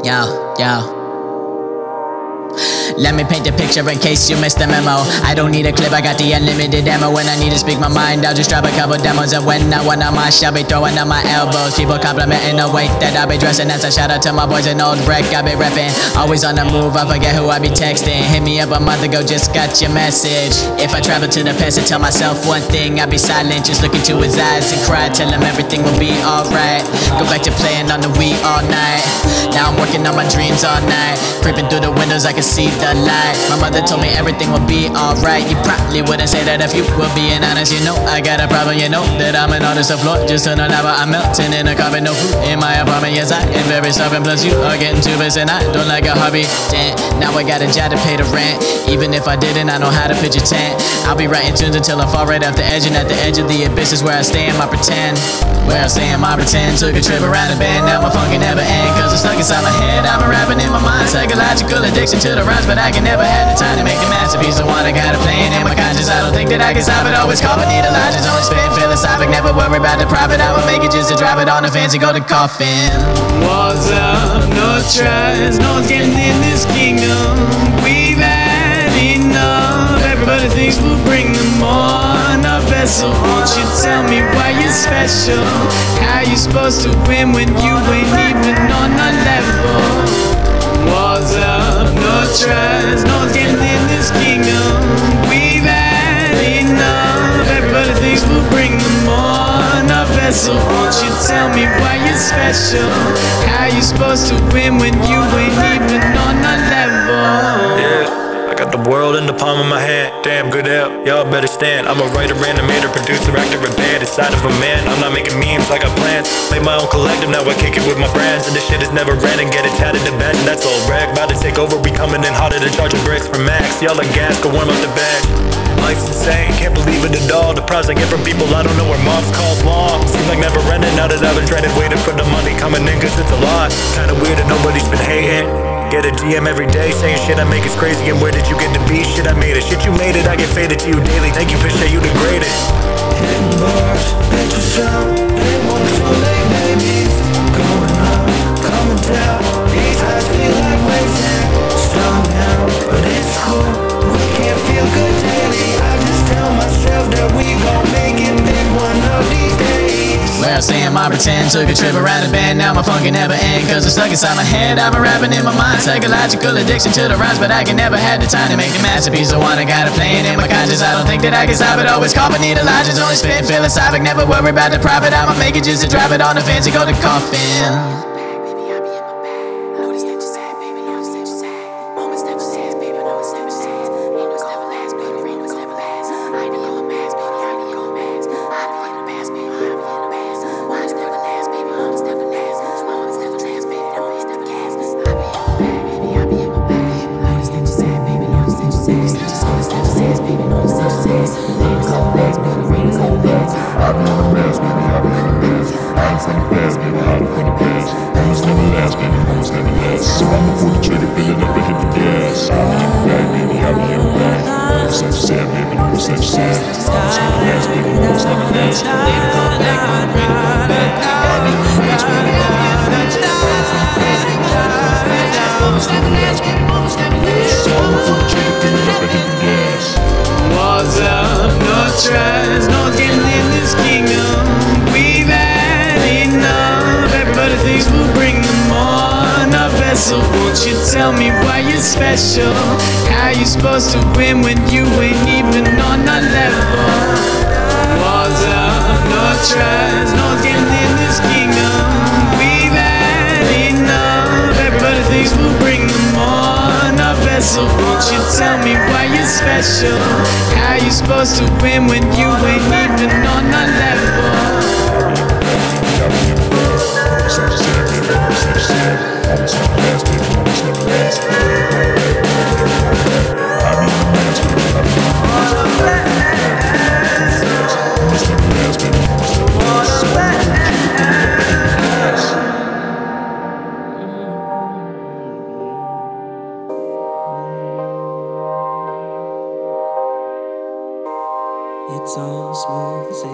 Yo, yo. Let me paint the picture in case you missed the memo. I don't need a clip, I got the unlimited ammo. When I need to speak my mind, I'll just drop a couple demos. And when I want on my shall be throwing on my elbows. People complimenting the way that I be dressing. That's a shout out to my boys in Old Wreck, I be reppin'. Always on the move, I forget who I be texting. Hit me up a month ago, just got your message. If I travel to the past and tell myself one thing, I'll be silent, just look into his eyes and cry. Tell him everything will be alright. Go back to playing on the Wii all night. Now I'm working on my dreams all night. Creeping through the windows, I can see the light. My mother told me everything will be alright. You probably wouldn't say that if you were being honest. You know I got a problem, you know that I'm an artist of floor. Just an lava, I'm melting in a carpet. No food in my apartment, yes I am very starving. Plus you are getting too busy and I don't like a hobby. Damn, now I got a job to pay the rent. Even if I didn't, I know how to pitch a tent. I'll be writing tunes until I fall right off the edge. And at the edge of the abyss is where I stay in my pretend. Where I stay in my pretend. Took a trip around the bend, now my fun can never end. Cause it's stuck inside my head, I've been rapping in my mind. Psychological addiction to the rhymes, but I can never have the time to make a masterpiece. The one I got it playing in my conscience. I don't think that I can stop it. Always call me need a lodge. Only spit philosophic. Never worry about the profit. I would make it just to drive it on a fancy golden coffin. Walls up, no trust. No one's getting in this kingdom. We've had enough. Everybody thinks we'll bring them on a vessel. Won't you tell me why you're special? How you supposed to win when you ain't even on a level? Walls up, no trust. No one's getting in this kingdom. We've had enough. Everybody thinks we'll bring them on a vessel. Won't you tell me why you're special? How you supposed to win when you ain't even on a level? Yeah, I got the world in the palm of my hand. Damn good help, y'all better stand. I'm a writer, animator, producer, actor, and band. Inside of a man, I'm not making memes, I got plans. Made my own collective, now I kick it with my friends. And this shit is never ending, get it tatted to bench. That's all rag, about to take over, be coming in hotter than charging bricks for max. Y'all like gas, go warm up the bench. Life's insane, can't believe it at all. The prize I get from people I don't know where moms call long. Seems like never ending, now that I've been training, waiting for the money coming in, cause it's a lot. Kinda weird that nobody's been hating. Get a DM every day saying shit I make is crazy. And where did you get to be? Shit I made it. Shit you made it, I get faded to you daily. Thank you, appreciate you the greatest. Hitting bars, bitch you shout. It won't too late, baby. Going up, coming down. These highs feel like waves and strung down. But it's cool, we can't feel good daily. I just tell myself that we gon' make it big one of these days. Where I stay in my pretend. Took a trip around the bend, now my fun can never end. Cause it's stuck inside my head, I've been rapping in my mind. Psychological addiction to the rhymes, but I can never have the time to make a masterpiece. The one I got it playing in my conscience. I don't think that I can stop it. Always call me need a lodge. Only spit philosophic. Never worry about the profit. I'ma make it just to drive it on a fancy golden coffin. So I'ma pull the trigger, feel it never hit the gas. I'll be in the bag, baby, I'll be in the bag. Know it's like you said, baby, know it's like you said. It's never last, baby, know it's never last. I'll be in the bag, baby, I'll be in the bag. So I'ma pull the trigger, feel it never hit the gas. Walls up, no trust. No one's getting in this kingdom. We've had enough. Everybody thinks we'll bring them on a vessel. Won't you tell me why you're special? How you supposed to win when you ain't even on a level? Walls up, no trust. No one's getting in this kingdom. We've had enough. Everybody thinks we'll bring them on a vessel. Won't you tell me why you're special? How you supposed to win when you ain't even on a level? It's all smooth